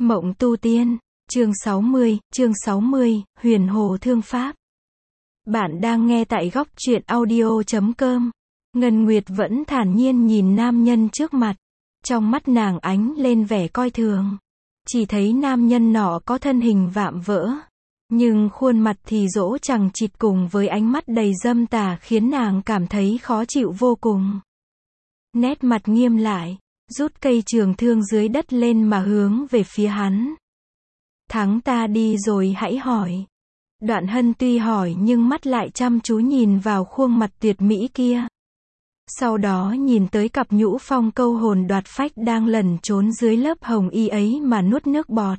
Mộng tu tiên, chương 60, Huyền Hồ Thương Pháp. Bạn đang nghe tại góc truyện audio.com. Ngân Nguyệt vẫn thản nhiên nhìn nam nhân trước mặt. Trong mắt nàng ánh lên vẻ coi thường. Chỉ thấy nam nhân nọ có thân hình vạm vỡ. Nhưng khuôn mặt thì dỗ chằng chịt cùng với ánh mắt đầy dâm tà khiến nàng cảm thấy khó chịu vô cùng. Nét mặt nghiêm lại, rút cây trường thương dưới đất lên mà hướng về phía hắn. Thắng ta đi rồi hãy hỏi. Đoạn Hân tuy hỏi nhưng mắt lại chăm chú nhìn vào khuôn mặt tuyệt mỹ kia. Sau đó nhìn tới cặp nhũ phong câu hồn đoạt phách đang lẩn trốn dưới lớp hồng y ấy mà nuốt nước bọt.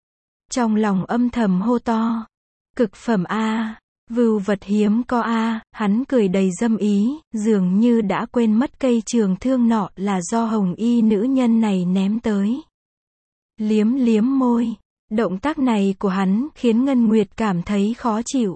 Trong lòng âm thầm hô to. Cực phẩm a, vưu vật hiếm có a, hắn cười đầy dâm ý, dường như đã quên mất cây trường thương nọ là do hồng y nữ nhân này ném tới. Liếm liếm môi. Động tác này của hắn khiến Ngân Nguyệt cảm thấy khó chịu.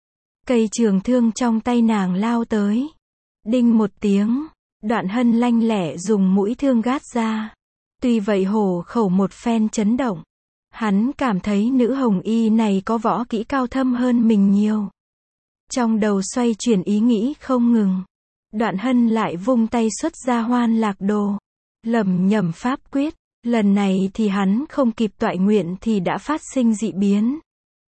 Cây trường thương trong tay nàng lao tới. Đinh một tiếng, Đoạn Hân lanh lẹ dùng mũi thương gát ra. Tuy vậy hổ khẩu một phen chấn động. Hắn cảm thấy nữ hồng y này có võ kỹ cao thâm hơn mình nhiều. Trong đầu xoay chuyển ý nghĩ không ngừng. Đoạn Hân lại vung tay xuất ra Hoan Lạc Đồ. Lẩm nhẩm pháp quyết. Lần này thì hắn không kịp toại nguyện thì đã phát sinh dị biến.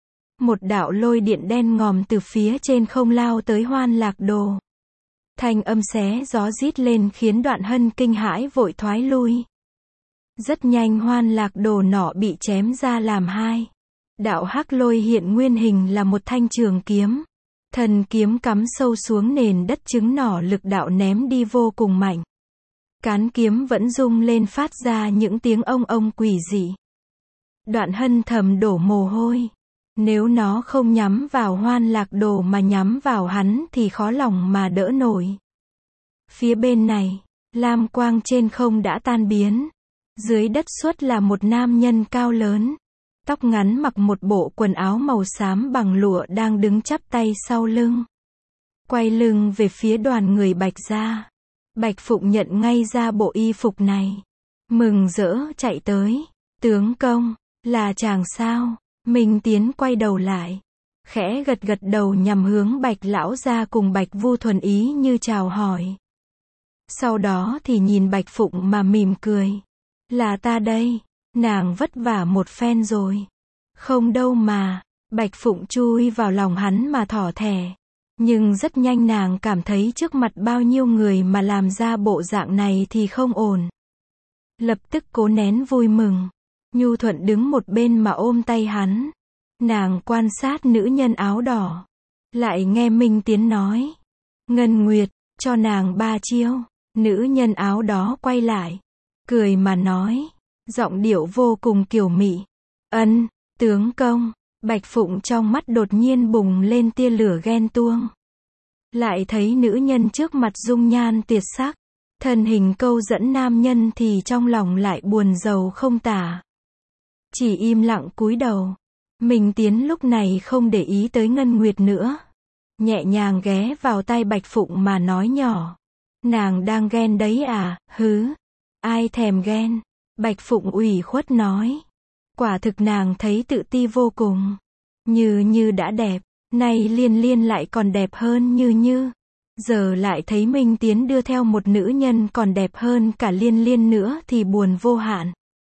Một đạo lôi điện đen ngòm từ phía trên không lao tới Hoan Lạc Đồ. Thanh âm xé gió rít lên khiến Đoạn Hân kinh hãi vội thoái lui. Rất nhanh Hoan Lạc Đồ nọ bị chém ra làm hai. Đạo hắc lôi hiện nguyên hình là một thanh trường kiếm. Thần kiếm cắm sâu xuống nền đất chứng nỏ lực đạo ném đi vô cùng mạnh. Cán kiếm vẫn rung lên phát ra những tiếng ông ông quỷ dị. Đoạn Hân thầm đổ mồ hôi. Nếu nó không nhắm vào Hoan Lạc Đồ mà nhắm vào hắn thì khó lòng mà đỡ nổi. Phía bên này, lam quang trên không đã tan biến. Dưới đất xuất là một nam nhân cao lớn. Tóc ngắn mặc một bộ quần áo màu xám bằng lụa đang đứng chắp tay sau lưng. Quay lưng về phía đoàn người Bạch gia. Bạch Phụng nhận ngay ra bộ y phục này. Mừng rỡ chạy tới. Tướng công, là chàng sao? Minh Tiến quay đầu lại. Khẽ gật gật đầu nhằm hướng Bạch lão gia cùng Bạch Vu Thuần ý như chào hỏi. Sau đó thì nhìn Bạch Phụng mà mỉm cười. Là ta đây. Nàng vất vả một phen rồi. Không đâu mà. Bạch Phụng chui vào lòng hắn mà thỏ thẻ. Nhưng rất nhanh nàng cảm thấy trước mặt bao nhiêu người mà làm ra bộ dạng này thì không ổn. Lập tức cố nén vui mừng. Nhu Thuận đứng một bên mà ôm tay hắn. Nàng quan sát nữ nhân áo đỏ. Lại nghe Minh Tiến nói. Ngân Nguyệt, cho nàng 3 chiêu. Nữ nhân áo đó quay lại. Cười mà nói. Giọng điệu vô cùng kiều mị. Ân, tướng công. Bạch Phụng trong mắt đột nhiên bùng lên tia lửa ghen tuông. Lại thấy nữ nhân trước mặt dung nhan tuyệt sắc. Thân hình câu dẫn nam nhân thì trong lòng lại buồn rầu không tả. Chỉ im lặng cúi đầu. Minh Tiến lúc này không để ý tới Ngân Nguyệt nữa. Nhẹ nhàng ghé vào tai Bạch Phụng mà nói nhỏ. Nàng đang ghen đấy à, hứ. Ai thèm ghen. Bạch Phụng ủy khuất nói. Quả thực nàng thấy tự ti vô cùng. Như đã đẹp. Nay Liên Liên lại còn đẹp hơn Như. Giờ lại thấy Minh Tiến đưa theo một nữ nhân còn đẹp hơn cả Liên Liên nữa thì buồn vô hạn.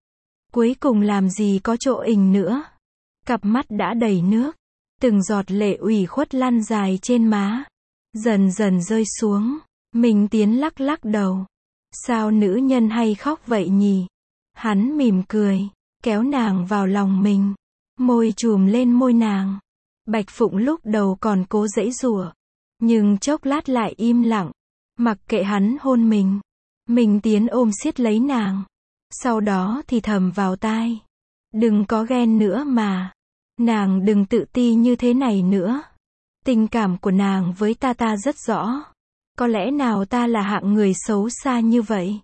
Cuối cùng làm gì có chỗ ình nữa. Cặp mắt đã đầy nước. Từng giọt lệ ủy khuất lăn dài trên má. Dần dần rơi xuống. Minh Tiến lắc lắc đầu. Sao nữ nhân hay khóc vậy nhỉ? Hắn mỉm cười. Kéo nàng vào lòng mình. Môi chùm lên môi nàng. Bạch Phụng lúc đầu còn cố giãy giụa. Nhưng chốc lát lại im lặng. Mặc kệ hắn hôn mình. Minh Tiến ôm siết lấy nàng. Sau đó thì thầm vào tai. Đừng có ghen nữa mà. Nàng đừng tự ti như thế này nữa. Tình cảm của nàng với ta rất rõ. Có lẽ nào ta là hạng người xấu xa như vậy.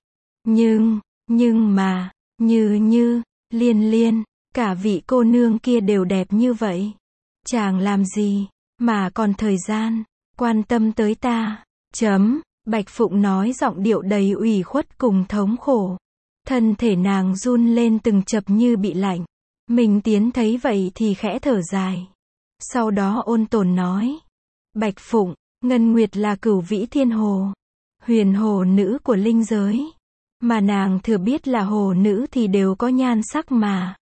Nhưng mà, như, Liên, cả vị cô nương kia đều đẹp như vậy. Chàng làm gì, mà còn thời gian, quan tâm tới ta. Bạch Phụng nói giọng điệu đầy ủy khuất cùng thống khổ. Thân thể nàng run lên từng chập như bị lạnh. Minh Tiến thấy vậy thì khẽ thở dài. Sau đó ôn tồn nói. Bạch Phụng, Ngân Nguyệt là Cửu Vĩ Thiên Hồ, huyền hồ nữ của linh giới. Mà nàng thừa biết là hồ nữ thì đều có nhan sắc mà.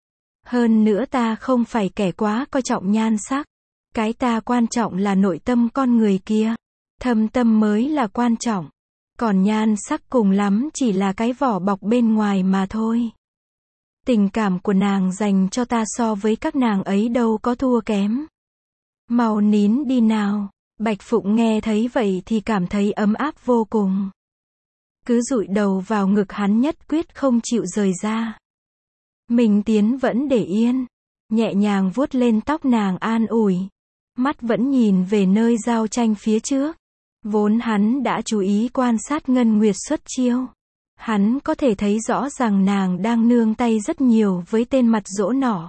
Hơn nữa ta không phải kẻ quá coi trọng nhan sắc. Cái ta quan trọng là nội tâm con người kia. Thâm tâm mới là quan trọng. Còn nhan sắc cùng lắm chỉ là cái vỏ bọc bên ngoài mà thôi. Tình cảm của nàng dành cho ta so với các nàng ấy đâu có thua kém. Mau nín đi nào. Bạch Phụng nghe thấy vậy thì cảm thấy ấm áp vô cùng. Cứ dụi đầu vào ngực hắn nhất quyết không chịu rời ra. Minh Tiến vẫn để yên. Nhẹ nhàng vuốt lên tóc nàng an ủi. Mắt vẫn nhìn về nơi giao tranh phía trước. Vốn hắn đã chú ý quan sát Ngân Nguyệt xuất chiêu. Hắn có thể thấy rõ rằng nàng đang nương tay rất nhiều với tên mặt dỗ nọ.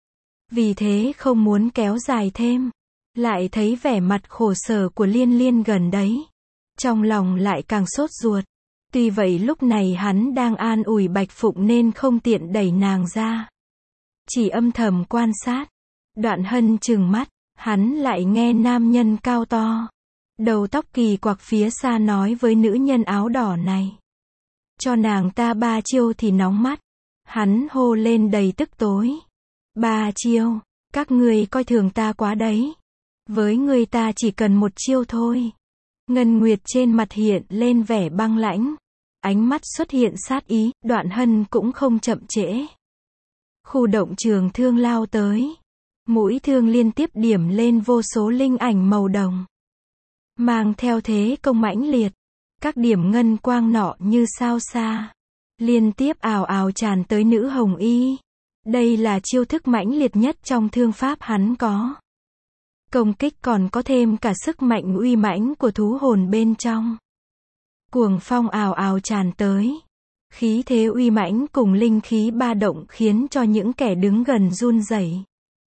Vì thế không muốn kéo dài thêm. Lại thấy vẻ mặt khổ sở của Liên Liên gần đấy. Trong lòng lại càng sốt ruột. Tuy vậy lúc này hắn đang an ủi Bạch Phụng nên không tiện đẩy nàng ra. Chỉ âm thầm quan sát. Đoạn Hân trừng mắt. Hắn lại nghe nam nhân cao to. Đầu tóc kỳ quặc phía xa nói với nữ nhân áo đỏ này. Cho nàng ta 3 chiêu thì nóng mắt. Hắn hô lên đầy tức tối. 3 chiêu, các ngươi coi thường ta quá đấy. Với người ta chỉ cần 1 chiêu thôi. Ngân Nguyệt trên mặt hiện lên vẻ băng lãnh. Ánh mắt xuất hiện sát ý, Đoạn Hân cũng không chậm trễ. Khu động trường thương lao tới. Mũi thương liên tiếp điểm lên vô số linh ảnh màu đồng. Mang theo thế công mãnh liệt. Các điểm ngân quang nọ như sao xa. Liên tiếp ào ào tràn tới nữ hồng y. Đây là chiêu thức mãnh liệt nhất trong thương pháp hắn có. Công kích còn có thêm cả sức mạnh uy mãnh của thú hồn bên trong. Cuồng phong ào ào tràn tới. Khí thế uy mãnh cùng linh khí ba động khiến cho những kẻ đứng gần run rẩy.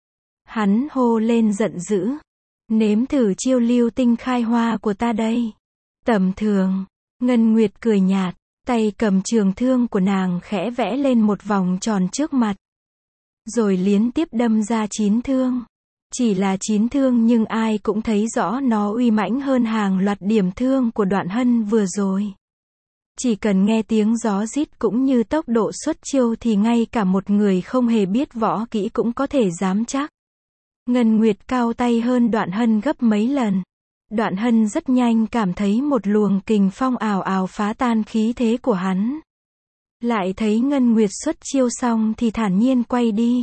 Hắn hô lên giận dữ. Nếm thử chiêu lưu tinh khai hoa của ta đây. Tầm thường. Ngân Nguyệt cười nhạt. Tay cầm trường thương của nàng khẽ vẽ lên một vòng tròn trước mặt. Rồi liên tiếp đâm ra 9 thương. Chỉ là 9 thương nhưng ai cũng thấy rõ nó uy mãnh hơn hàng loạt điểm thương của Đoạn Hân vừa rồi. Chỉ cần nghe tiếng gió rít cũng như tốc độ xuất chiêu thì ngay cả một người không hề biết võ kỹ cũng có thể dám chắc. Ngân Nguyệt cao tay hơn Đoạn Hân gấp mấy lần. Đoạn Hân rất nhanh cảm thấy một luồng kình phong ào ào phá tan khí thế của hắn. Lại thấy Ngân Nguyệt xuất chiêu xong thì thản nhiên quay đi.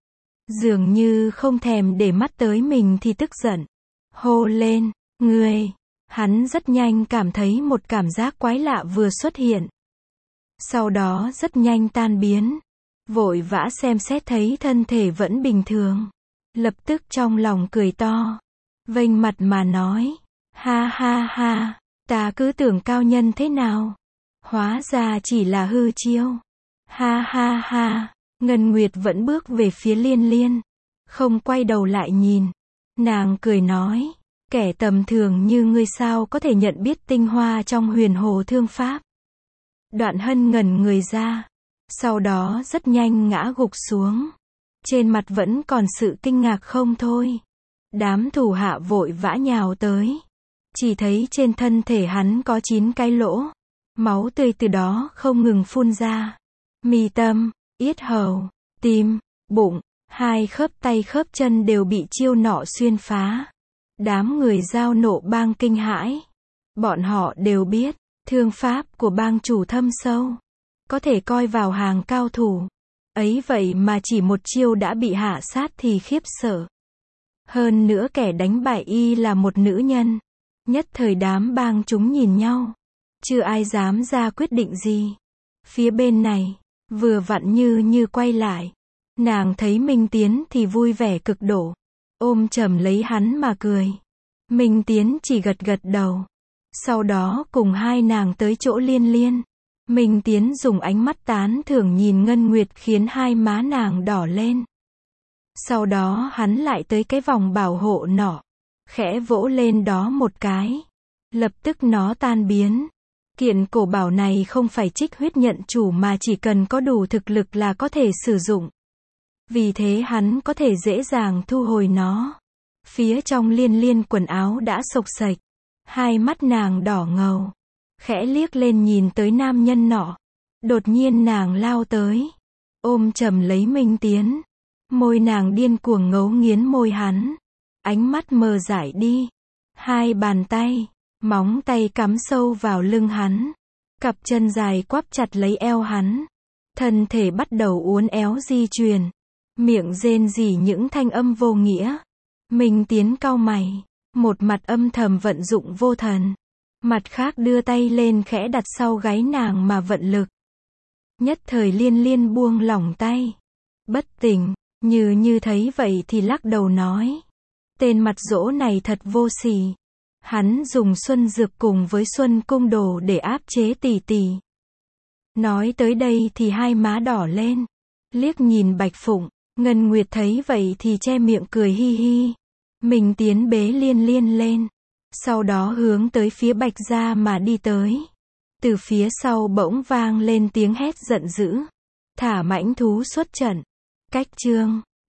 Dường như không thèm để mắt tới mình thì tức giận. Hô lên, ngươi. Hắn rất nhanh cảm thấy một cảm giác quái lạ vừa xuất hiện. Sau đó rất nhanh tan biến. Vội vã xem xét thấy thân thể vẫn bình thường. Lập tức trong lòng cười to. Vênh mặt mà nói. Ha ha ha, ta cứ tưởng cao nhân thế nào. Hóa ra chỉ là hư chiêu. Ha ha ha, Ngân Nguyệt vẫn bước về phía Liên Liên. Không quay đầu lại nhìn. Nàng cười nói. Kẻ tầm thường như ngươi sao có thể nhận biết tinh hoa trong huyền hồ thương pháp. Đoạn Hân ngẩn người ra. Sau đó rất nhanh ngã gục xuống. Trên mặt vẫn còn sự kinh ngạc không thôi. Đám thủ hạ vội vã nhào tới. Chỉ thấy trên thân thể hắn có 9 cái lỗ. Máu tươi từ đó không ngừng phun ra. Mi tâm, yết hầu, tim, bụng, 2 khớp tay khớp chân đều bị chiêu nọ xuyên phá. Đám người Giao Nộ bang kinh hãi. Bọn họ đều biết, thương pháp của bang chủ thâm sâu. Có thể coi vào hàng cao thủ. Ấy vậy mà chỉ một chiêu đã bị hạ sát thì khiếp sợ. Hơn nữa kẻ đánh bại y là một nữ nhân. Nhất thời đám bang chúng nhìn nhau. Chưa ai dám ra quyết định gì. Phía bên này, vừa vặn như quay lại. Nàng thấy Minh Tiến thì vui vẻ cực độ. Ôm chầm lấy hắn mà cười. Minh Tiến chỉ gật gật đầu. Sau đó cùng hai nàng tới chỗ Liên Liên. Minh Tiến dùng ánh mắt tán thưởng nhìn Ngân Nguyệt khiến hai má nàng đỏ lên. Sau đó hắn lại tới cái vòng bảo hộ nọ. Khẽ vỗ lên đó một cái. Lập tức nó tan biến. Kiện cổ bảo này không phải trích huyết nhận chủ mà chỉ cần có đủ thực lực là có thể sử dụng. Vì thế hắn có thể dễ dàng thu hồi nó. Phía trong Liên Liên quần áo đã xộc xệch. Hai mắt nàng đỏ ngầu. Khẽ liếc lên nhìn tới nam nhân nọ. Đột nhiên nàng lao tới. Ôm chầm lấy Minh Tiến. Môi nàng điên cuồng ngấu nghiến môi hắn. Ánh mắt mờ dại đi. Hai bàn tay, móng tay cắm sâu vào lưng hắn. Cặp chân dài quắp chặt lấy eo hắn. Thân thể bắt đầu uốn éo di chuyển. Miệng rên rỉ những thanh âm vô nghĩa. Minh Tiến cau mày. Một mặt âm thầm vận dụng vô thần. Mặt khác đưa tay lên khẽ đặt sau gáy nàng mà vận lực. Nhất thời Liên Liên buông lỏng tay. Bất tỉnh, như thấy vậy thì lắc đầu nói. Tên mặt dỗ này thật vô sỉ. Hắn dùng xuân dược cùng với xuân cung đồ để áp chế tỷ tỷ. Nói tới đây thì hai má đỏ lên. Liếc nhìn Bạch Phụng, Ngân Nguyệt thấy vậy thì che miệng cười hi hi. Mình tiến bế Liên Liên lên. Sau đó hướng tới phía Bạch gia mà đi tới. Từ phía sau bỗng vang lên tiếng hét giận dữ. Thả mãnh thú xuất trận. Cách chương